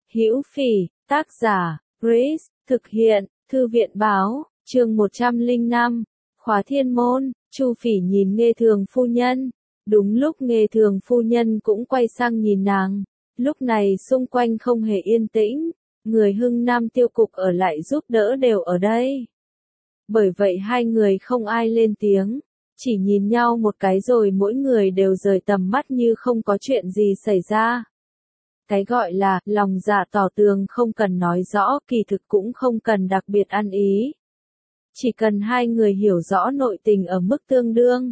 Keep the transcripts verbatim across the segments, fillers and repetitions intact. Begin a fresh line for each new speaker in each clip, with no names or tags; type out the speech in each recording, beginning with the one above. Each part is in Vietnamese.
Hữu Phỉ, tác giả, Grace, thực hiện, Thư viện báo, chương một trăm lẻ năm, khóa thiên môn. Chu Phỉ nhìn Nghê Thường phu nhân. Đúng lúc Nghê Thường phu nhân cũng quay sang nhìn nàng. Lúc này xung quanh không hề yên tĩnh, người Hưng Nam tiêu cục ở lại giúp đỡ đều ở đây. Bởi vậy hai người không ai lên tiếng, chỉ nhìn nhau một cái rồi mỗi người đều rời tầm mắt như không có chuyện gì xảy ra. Cái gọi là lòng dạ tỏ tường không cần nói rõ, kỳ thực cũng không cần đặc biệt ăn ý. Chỉ cần hai người hiểu rõ nội tình ở mức tương đương,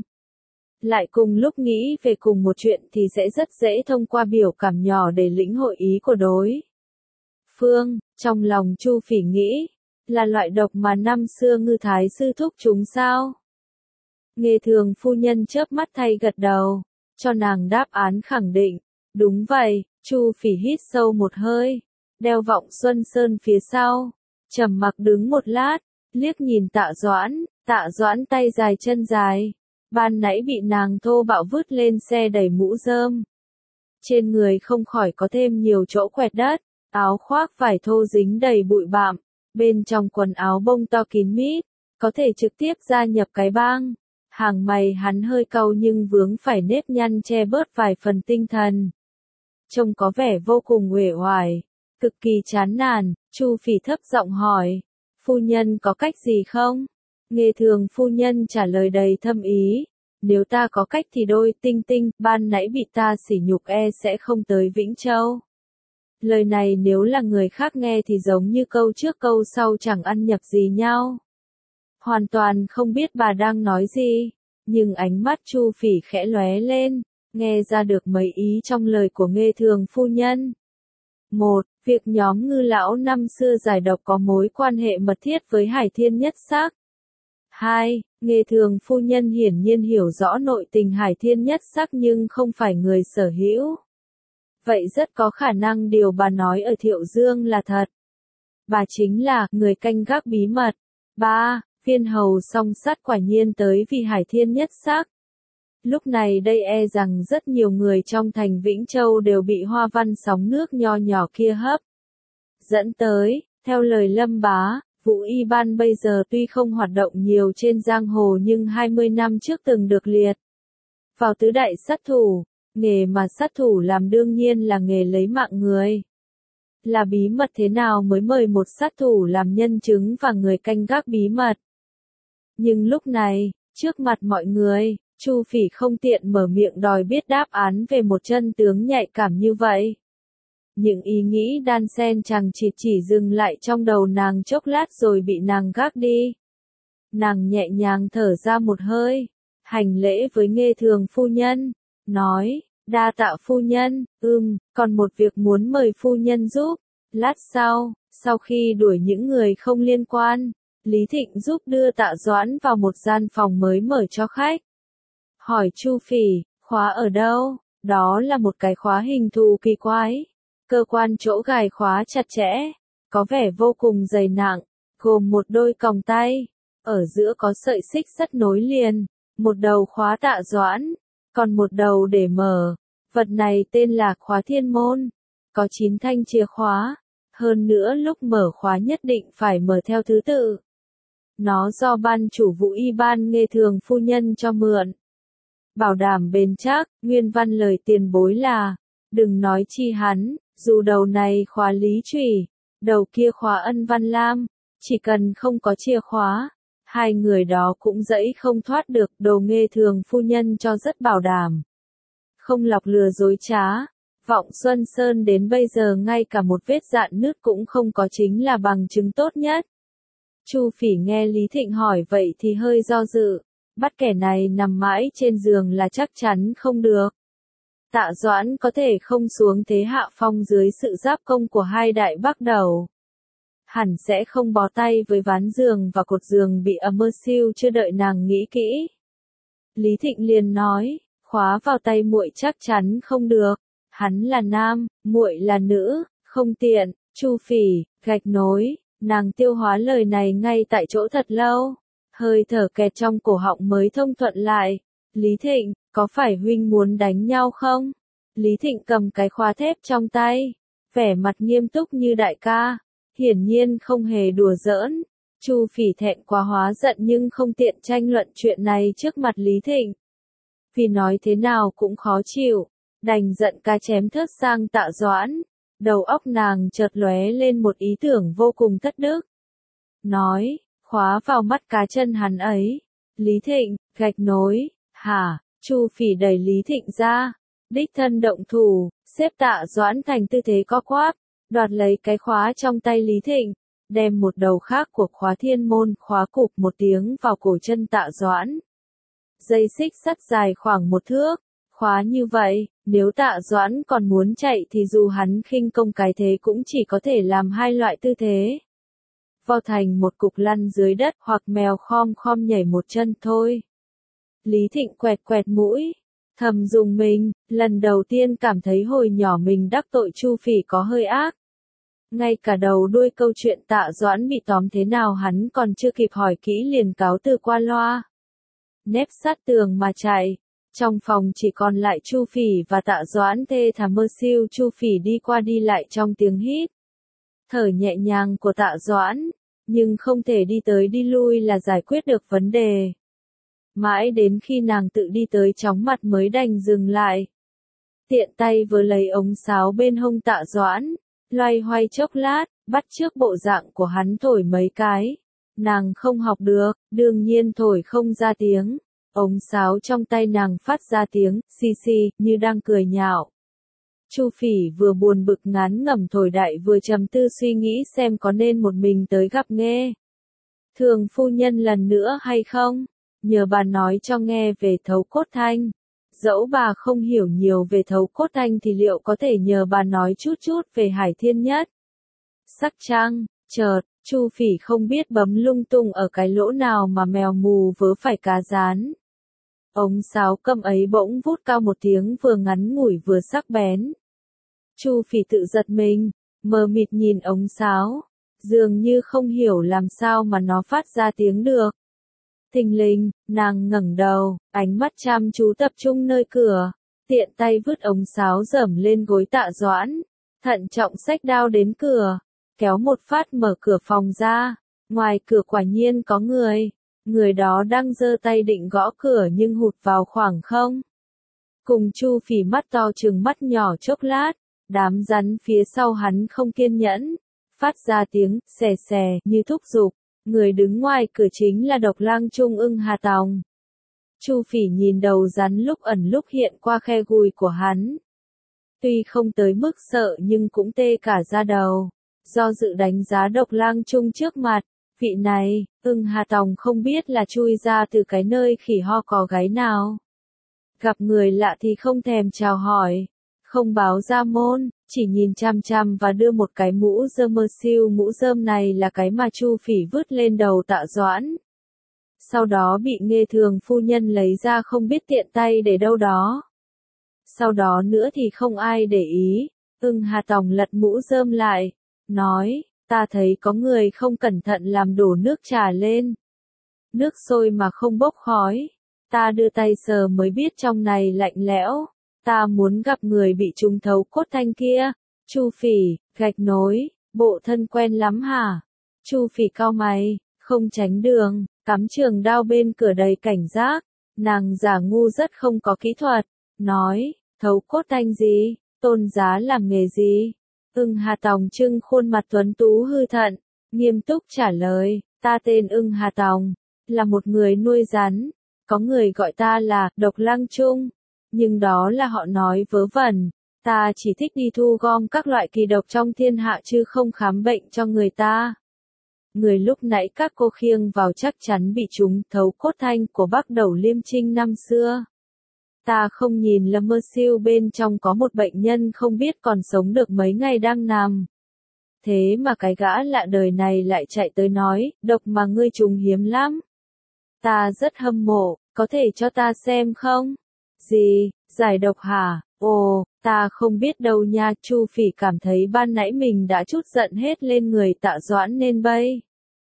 lại cùng lúc nghĩ về cùng một chuyện thì sẽ rất dễ thông qua biểu cảm nhỏ để lĩnh hội ý của đối phương. Trong lòng Chu Phỉ nghĩ, là loại độc mà năm xưa Ngư Thái sư thúc chúng sao? Nghê Thường phu nhân chớp mắt thay gật đầu, cho nàng đáp án khẳng định. Đúng vậy. Chu Phỉ hít sâu một hơi, đeo vọng Xuân Sơn phía sau, trầm mặc đứng một lát, liếc nhìn Tạ Doãn. Tạ Doãn tay dài chân dài, ban nãy bị nàng thô bạo vứt lên xe đẩy mũ rơm. Trên người không khỏi có thêm nhiều chỗ quẹt đất, áo khoác vải thô dính đầy bụi bặm, bên trong quần áo bông to kín mít, có thể trực tiếp gia nhập cái bang. Hàng mày hắn hơi cau nhưng vướng phải nếp nhăn che bớt vài phần tinh thần. Trông có vẻ vô cùng uể oải, cực kỳ chán nản. Chu Phỉ thấp giọng hỏi, phu nhân có cách gì không? Nghê Thường phu nhân trả lời đầy thâm ý, nếu ta có cách thì đôi tinh tinh, ban nãy bị ta sỉ nhục e sẽ không tới Vĩnh Châu. Lời này nếu là người khác nghe thì giống như câu trước câu sau chẳng ăn nhập gì nhau. Hoàn toàn không biết bà đang nói gì, nhưng ánh mắt Chu Phỉ khẽ lóe lên, nghe ra được mấy ý trong lời của Nghê Thường phu nhân. Một, việc nhóm Ngư lão năm xưa giải độc có mối quan hệ mật thiết với Hải Thiên Nhất Sắc. Hai, Nghê Thường phu nhân hiển nhiên hiểu rõ nội tình Hải Thiên Nhất Sắc nhưng không phải người sở hữu. Vậy rất có khả năng điều bà nói ở Thiệu Dương là thật. Bà chính là người canh gác bí mật. Ba, viên hầu song sắt quả nhiên tới vì Hải Thiên Nhất Sắc. Lúc này đây e rằng rất nhiều người trong thành Vĩnh Châu đều bị hoa văn sóng nước nho nhỏ kia hấp dẫn tới. Theo lời Lâm Bá, Vũ Y Ban bây giờ tuy không hoạt động nhiều trên giang hồ nhưng hai mươi năm trước từng được liệt vào tứ đại sát thủ. Nghề mà sát thủ làm đương nhiên là nghề lấy mạng người. Là bí mật thế nào mới mời một sát thủ làm nhân chứng và người canh gác bí mật? Nhưng lúc này, trước mặt mọi người, Chu Phỉ không tiện mở miệng đòi biết đáp án về một chân tướng nhạy cảm như vậy. Những ý nghĩ đan xen chằng chịt chỉ dừng lại trong đầu nàng chốc lát rồi bị nàng gác đi. Nàng nhẹ nhàng thở ra một hơi, hành lễ với Nghê Thường phu nhân, nói, đa tạ phu nhân. Ừm, còn một việc muốn mời phu nhân giúp. Lát sau, sau khi đuổi những người không liên quan, Lý Thịnh giúp đưa Tạ Doãn vào một gian phòng mới mở cho khách. Hỏi Chu Phỉ, khóa ở đâu? Đó là một cái khóa hình thù kỳ quái. Cơ quan chỗ gài khóa chặt chẽ, có vẻ vô cùng dày nặng, gồm một đôi còng tay, ở giữa có sợi xích sắt nối liền, một đầu khóa Tạ Doãn, còn một đầu để mở. Vật này tên là khóa thiên môn, có chín thanh chìa khóa, hơn nữa lúc mở khóa nhất định phải mở theo thứ tự. Nó do ban chủ Vũ Y Ban Nghê Thường phu nhân cho mượn. Bảo đảm bền chắc. Nguyên văn lời tiền bối là, đừng nói chi hắn, dù đầu này khóa Lý Trùy, đầu kia khóa Ân Văn Lam, chỉ cần không có chìa khóa, hai người đó cũng dẫy không thoát được. Đồ Nghê Thường phu nhân cho rất bảo đảm, không lọc lừa dối trá. Vọng Xuân Sơn đến bây giờ ngay cả một vết dạn nứt cũng không có, chính là bằng chứng tốt nhất. Chu Phỉ nghe Lý Thịnh hỏi vậy thì hơi do dự, bắt kẻ này nằm mãi trên giường là chắc chắn không được. Tạ Doãn có thể không xuống thế hạ phong dưới sự giáp công của hai đại bắc đầu. Hẳn sẽ không bó tay với ván giường và cột giường bị ấm mơ siêu. Chưa đợi nàng nghĩ kỹ, Lý Thịnh liền nói, khóa vào tay muội chắc chắn không được. Hắn là nam, muội là nữ, không tiện. Chu Phỉ, gạch nối, nàng tiêu hóa lời này ngay tại chỗ thật lâu, hơi thở kẹt trong cổ họng mới thông thuận lại. Lý Thịnh, có phải huynh muốn đánh nhau không? Lý Thịnh cầm cái khóa thép trong tay, vẻ mặt nghiêm túc như đại ca, hiển nhiên không hề đùa giỡn. Chu Phỉ thẹn quá hóa giận nhưng không tiện tranh luận chuyện này trước mặt Lý Thịnh. Vì nói thế nào cũng khó chịu, đành giận cá chém thớt sang Tạ Doãn. Đầu óc nàng chợt lóe lên một ý tưởng vô cùng thất đức. Nói, khóa vào mắt cá chân hắn ấy. Lý Thịnh, gạch nối, hả? Chu Phỉ đẩy Lý Thịnh ra, đích thân động thủ, xếp Tạ Doãn thành tư thế co quắp, đoạt lấy cái khóa trong tay Lý Thịnh, đem một đầu khác của khóa thiên môn khóa cụp một tiếng vào cổ chân Tạ Doãn. Dây xích sắt dài khoảng một thước, khóa như vậy, nếu Tạ Doãn còn muốn chạy thì dù hắn khinh công cái thế cũng chỉ có thể làm hai loại tư thế. Vo thành một cục lăn dưới đất hoặc mèo khom khom nhảy một chân thôi. Lý Thịnh quẹt quẹt mũi, thầm dùng mình, lần đầu tiên cảm thấy hồi nhỏ mình đắc tội Chu Phỉ có hơi ác. Ngay cả đầu đuôi câu chuyện Tạ Doãn bị tóm thế nào hắn còn chưa kịp hỏi kỹ liền cáo từ qua loa. Nép sát tường mà chạy, trong phòng chỉ còn lại Chu Phỉ và Tạ Doãn thê thảm mơ siêu. Chu Phỉ đi qua đi lại trong tiếng hít thở nhẹ nhàng của Tạ Doãn, nhưng không thể đi tới đi lui là giải quyết được vấn đề. Mãi đến khi nàng tự đi tới chóng mặt mới đành dừng lại. Tiện tay vớ lấy ống sáo bên hông Tạ Doãn, loay hoay chốc lát, bắt chước bộ dạng của hắn thổi mấy cái. Nàng không học được, đương nhiên thổi không ra tiếng. Ống sáo trong tay nàng phát ra tiếng xì xì như đang cười nhạo. Chu Phỉ vừa buồn bực ngán ngẩm thổi đại vừa trầm tư suy nghĩ xem có nên một mình tới gặp Nghê Thường phu nhân lần nữa hay không, nhờ bà nói cho nghe về Thấu Cốt Thanh. Dẫu bà không hiểu nhiều về Thấu Cốt Thanh thì liệu có thể nhờ bà nói chút chút về Hải Thiên Nhất. Sắc trăng, chợt, Chu Phỉ không biết bấm lung tung ở cái lỗ nào mà mèo mù vớ phải cá rán. Ống sáo cầm ấy bỗng vút cao một tiếng vừa ngắn ngủi vừa sắc bén. Chu Phỉ tự giật mình, mờ mịt nhìn ống sáo, dường như không hiểu làm sao mà nó phát ra tiếng được. Thình lình, nàng ngẩng đầu, ánh mắt chăm chú tập trung nơi cửa, tiện tay vứt ống sáo dẫm lên gối Tạ Doãn, thận trọng xách đao đến cửa, kéo một phát mở cửa phòng ra. Ngoài cửa quả nhiên có người. Người đó đang giơ tay định gõ cửa nhưng hụt vào khoảng không. Cùng Chu Phỉ mắt to trừng mắt nhỏ chốc lát, đám rắn phía sau hắn không kiên nhẫn, phát ra tiếng xè xè như thúc giục. Người đứng ngoài cửa chính là Độc Lang Trung Ưng Hà Tòng. Chu Phỉ nhìn đầu rắn lúc ẩn lúc hiện qua khe gùi của hắn. Tuy không tới mức sợ nhưng cũng tê cả da đầu. Do dự đánh giá Độc Lang Trung trước mặt. Vị này, Ưng Hà Tòng không biết là chui ra từ cái nơi khỉ ho có gáy nào. Gặp người lạ thì không thèm chào hỏi, không báo ra môn, chỉ nhìn chăm chăm và đưa một cái mũ rơm mơ siêu. Mũ rơm này là cái mà Chu Phỉ vứt lên đầu Tạ Doãn. Sau đó bị Nghê Thường phu nhân lấy ra không biết tiện tay để đâu đó. Sau đó nữa thì không ai để ý. Ưng Hà Tòng lật mũ rơm lại, nói, ta thấy có người không cẩn thận làm đổ nước trà lên. Nước sôi mà không bốc khói. Ta đưa tay sờ mới biết trong này lạnh lẽo. Ta muốn gặp người bị trúng Thấu Cốt Thanh kia. Chu Phỉ, gạch nối, bộ thân quen lắm hả? Chu Phỉ cau mày, không tránh đường, cắm trường đao bên cửa đầy cảnh giác. Nàng giả ngu rất không có kỹ thuật, nói, Thấu Cốt Thanh gì, tôn giá làm nghề gì? Ưng Hà Tòng trưng khuôn mặt tuấn tú hư thận, nghiêm túc trả lời, ta tên Ưng Hà Tòng, là một người nuôi rắn, có người gọi ta là Độc Lang Trung, nhưng đó là họ nói vớ vẩn, ta chỉ thích đi thu gom các loại kỳ độc trong thiên hạ chứ không khám bệnh cho người ta. Người lúc nãy các cô khiêng vào chắc chắn bị trúng Thấu Cốt Thanh của Bắc Đẩu Liêm Trinh năm xưa. Ta không nhìn lầm mơ siêu bên trong có một bệnh nhân không biết còn sống được mấy ngày đang nằm. Thế mà cái gã lạ đời này lại chạy tới nói, độc mà ngươi trúng hiếm lắm. Ta rất hâm mộ, có thể cho ta xem không? Gì, giải độc hả? Ồ, ta không biết đâu nha. Chu Phỉ cảm thấy ban nãy mình đã chút giận hết lên người Tạ Doãn nên bây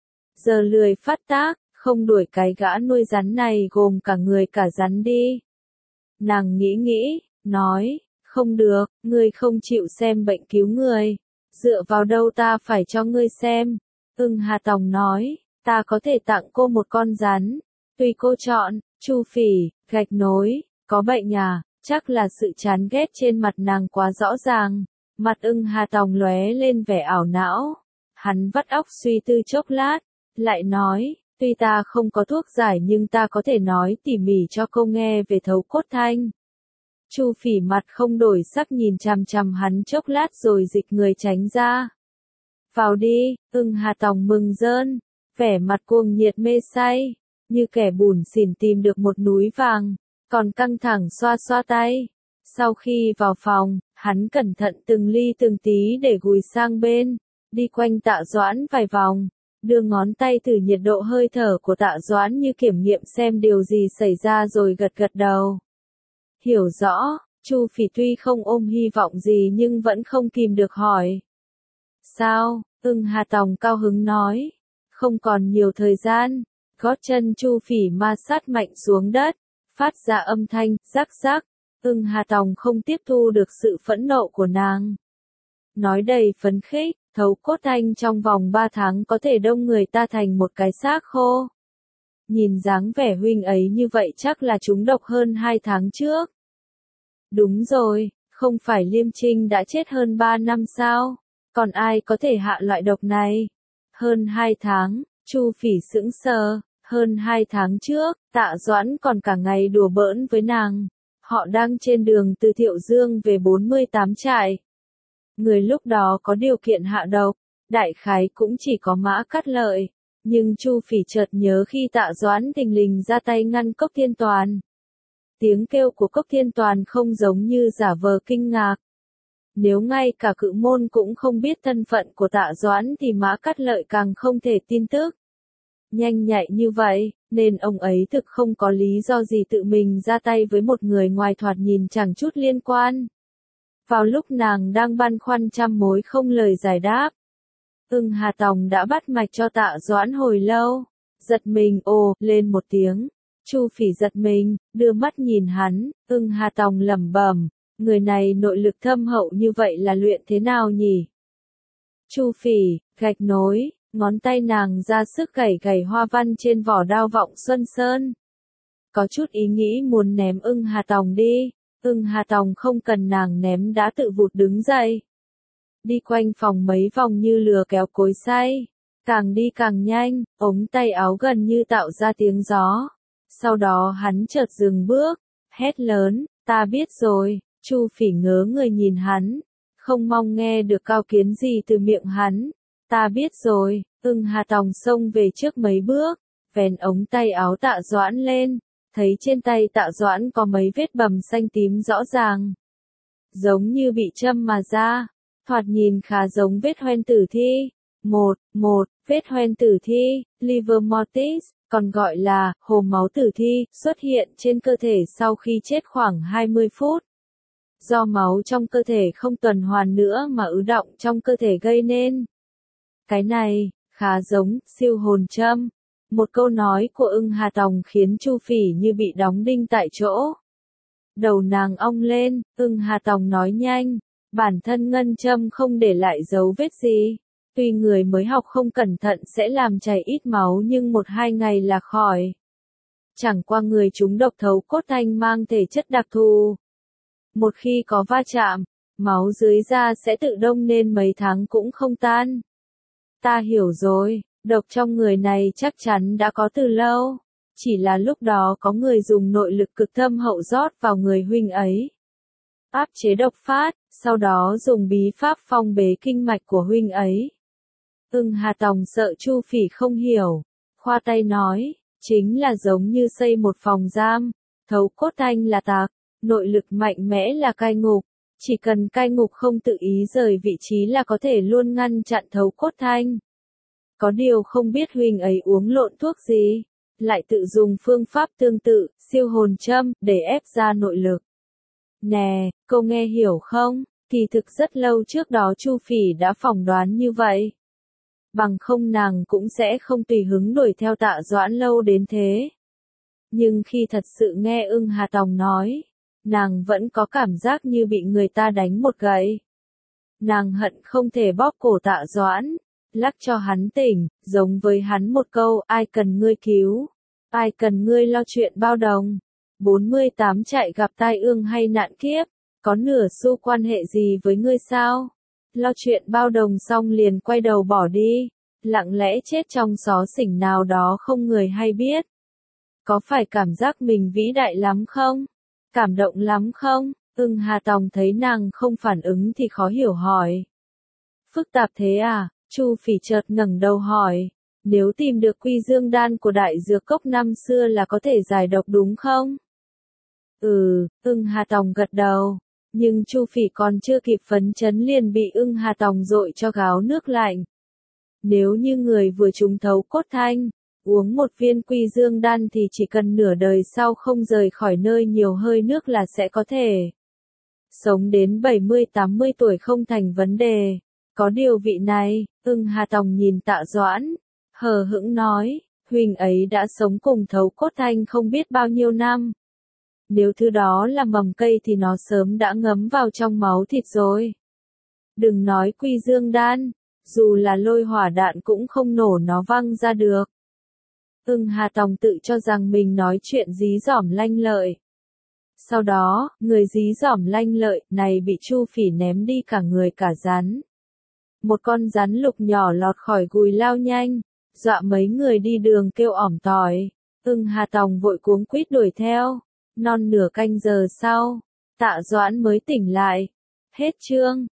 giờ lười phát tác, không đuổi cái gã nuôi rắn này gồm cả người cả rắn đi. Nàng nghĩ nghĩ, nói, Không được, ngươi không chịu xem bệnh cứu người. Dựa vào đâu ta phải cho ngươi xem? Ưng Hà Tòng nói, ta có thể tặng cô một con rắn. Tùy cô chọn. Chu Phỉ, gạch nối, có bệnh à? Chắc là sự chán ghét trên mặt nàng quá rõ ràng. Mặt Ưng Hà Tòng lóe lên vẻ ảo não. Hắn vắt óc suy tư chốc lát, lại nói, tuy ta không có thuốc giải nhưng ta có thể nói tỉ mỉ cho cô nghe về thấu cốt thanh. Chu Phỉ mặt không đổi sắc nhìn chằm chằm hắn chốc lát rồi dịch người tránh ra. Vào đi, Ưng Hà Tòng mừng rơn, vẻ mặt cuồng nhiệt mê say, như kẻ bủn xỉn tìm được một núi vàng, còn căng thẳng xoa xoa tay. Sau khi vào phòng, hắn cẩn thận từng ly từng tí để gùi sang bên, đi quanh Tạ Doãn vài vòng, đưa ngón tay thử nhiệt độ hơi thở của Tạ Doãn như kiểm nghiệm xem điều gì xảy ra rồi gật gật đầu. Hiểu rõ, Chu Phỉ tuy không ôm hy vọng gì nhưng vẫn không kìm được hỏi. Sao? Ưng Hà Tòng cao hứng nói. Không còn nhiều thời gian. Gót chân Chu Phỉ ma sát mạnh xuống đất, phát ra âm thanh rắc rắc. Ưng Hà Tòng không tiếp thu được sự phẫn nộ của nàng. Nói đầy phấn khích, thấu cốt thanh trong vòng ba tháng có thể đông người ta thành một cái xác khô. Nhìn dáng vẻ huynh ấy như vậy chắc là trúng độc hơn hai tháng trước. Đúng rồi, không phải Liêm Trinh đã chết hơn ba năm sao? Còn ai có thể hạ loại độc này? Hơn hai tháng, Chu Phỉ sững sờ, hơn hai tháng trước, Tạ Doãn còn cả ngày đùa bỡn với nàng. Họ đang trên đường từ Thiệu Dương về bốn mươi tám trại. Người lúc đó có điều kiện hạ độc, đại khái cũng chỉ có Mã Cát Lợi. Nhưng Chu Phỉ chợt nhớ khi Tạ Doãn thình lình ra tay ngăn Cốc Thiên Toàn. Tiếng kêu của Cốc Thiên Toàn không giống như giả vờ kinh ngạc. Nếu ngay cả cự môn cũng không biết thân phận của Tạ Doãn thì Mã Cát Lợi càng không thể tin tức. Nhanh nhạy như vậy, nên ông ấy thực không có lý do gì tự mình ra tay với một người ngoài thoạt nhìn chẳng chút liên quan. Vào lúc nàng đang băn khoăn trăm mối không lời giải đáp, Ưng Hà Tòng đã bắt mạch cho Tạ Doãn hồi lâu. Giật mình ồ lên một tiếng. Chu Phỉ giật mình, đưa mắt nhìn hắn. Ưng Hà Tòng lẩm bẩm, người này nội lực thâm hậu như vậy là luyện thế nào nhỉ? Chu Phỉ, gạch nối, ngón tay nàng ra sức gảy gảy hoa văn trên vỏ đao Vọng Xuân Sơn. Có chút ý nghĩ muốn ném Ưng Hà Tòng đi. Ưng Hà Tòng không cần nàng ném đã tự vụt đứng dậy. Đi quanh phòng mấy vòng như lừa kéo cối xay. Càng đi càng nhanh, ống tay áo gần như tạo ra tiếng gió. Sau đó hắn chợt dừng bước, hét lớn, ta biết rồi. Chu Phỉ ngớ người nhìn hắn, không mong nghe được cao kiến gì từ miệng hắn. Ta biết rồi. Ưng Hà Tòng xông về trước mấy bước, vén ống tay áo Tạ Doãn lên, thấy trên tay Tạ Doãn có mấy vết bầm xanh tím rõ ràng, giống như bị châm mà ra, thoạt nhìn khá giống vết hoen tử thi. Một, một, vết hoen tử thi, liver mortis, còn gọi là hồ máu tử thi, xuất hiện trên cơ thể sau khi chết khoảng hai mươi phút. Do máu trong cơ thể không tuần hoàn nữa mà ứ đọng trong cơ thể gây nên. Cái này, khá giống, siêu hồn châm. Một câu nói của Ưng Hà Tòng khiến Chu Phỉ như bị đóng đinh tại chỗ. Đầu nàng ong lên, Ưng Hà Tòng nói nhanh, bản thân ngân châm không để lại dấu vết gì. Tuy người mới học không cẩn thận sẽ làm chảy ít máu nhưng một hai ngày là khỏi. Chẳng qua người chúng độc thấu cốt thanh mang thể chất đặc thù. Một khi có va chạm, máu dưới da sẽ tự đông nên mấy tháng cũng không tan. Ta hiểu rồi, độc trong người này chắc chắn đã có từ lâu. Chỉ là lúc đó có người dùng nội lực cực thâm hậu rót vào người huynh ấy. Áp chế độc phát, sau đó dùng bí pháp phong bế kinh mạch của huynh ấy. Ưng Hà Tòng sợ Chu Phỉ không hiểu. Khoa tay nói, chính là giống như xây một phòng giam. Thấu cốt thanh là tạc, nội lực mạnh mẽ là cai ngục. Chỉ cần cai ngục không tự ý rời vị trí là có thể luôn ngăn chặn thấu cốt thanh. Có điều không biết huynh ấy uống lộn thuốc gì, lại tự dùng phương pháp tương tự, siêu hồn châm, để ép ra nội lực. Nè, cô nghe hiểu không? Kỳ thực rất lâu trước đó Chu Phỉ đã phỏng đoán như vậy. Bằng không nàng cũng sẽ không tùy hứng đuổi theo Tạ Doãn lâu đến thế. Nhưng khi thật sự nghe Ưng Hà Tòng nói, nàng vẫn có cảm giác như bị người ta đánh một gậy. Nàng hận không thể bóp cổ Tạ Doãn, lắc cho hắn tỉnh, giống với hắn một câu, ai cần ngươi cứu, ai cần ngươi lo chuyện bao đồng. bốn mươi tám chạy gặp tai ương hay nạn kiếp, có nửa xu quan hệ gì với ngươi sao? Lo chuyện bao đồng xong liền quay đầu bỏ đi, lặng lẽ chết trong xó xỉnh nào đó không người hay biết. Có phải cảm giác mình vĩ đại lắm không? Cảm động lắm không? Ưng Hà Tòng thấy nàng không phản ứng thì khó hiểu hỏi. Phức tạp thế à? Chu Phỉ chợt ngẩng đầu hỏi. Nếu tìm được quy dương đan của đại dược cốc năm xưa là có thể giải độc đúng không? Ừ, Ưng Hà Tòng gật đầu. Nhưng Chu Phỉ còn chưa kịp phấn chấn liền bị Ưng Hà Tòng dội cho gáo nước lạnh. Nếu như người vừa trúng thấu cốt thanh, uống một viên quy dương đan thì chỉ cần nửa đời sau không rời khỏi nơi nhiều hơi nước là sẽ có thể sống đến bảy mươi tám mươi tuổi không thành vấn đề. Có điều vị này, Ưng Hà Tòng nhìn Tạ Doãn, hờ hững nói, huynh ấy đã sống cùng thấu cốt thanh không biết bao nhiêu năm. Nếu thứ đó là mầm cây thì nó sớm đã ngấm vào trong máu thịt rồi. Đừng nói quy dương đan, dù là lôi hỏa đạn cũng không nổ nó văng ra được. Ưng Hà Tòng tự cho rằng mình nói chuyện dí dỏm lanh lợi. Sau đó, người dí dỏm lanh lợi này bị Chu Phỉ ném đi cả người cả rắn. Một con rắn lục nhỏ lọt khỏi gùi lao nhanh, dọa mấy người đi đường kêu ỏm tỏi. Ưng Hà Tòng vội cuống quýt đuổi theo. Non nửa canh giờ sau, Tạ Doãn mới tỉnh lại. Hết chương.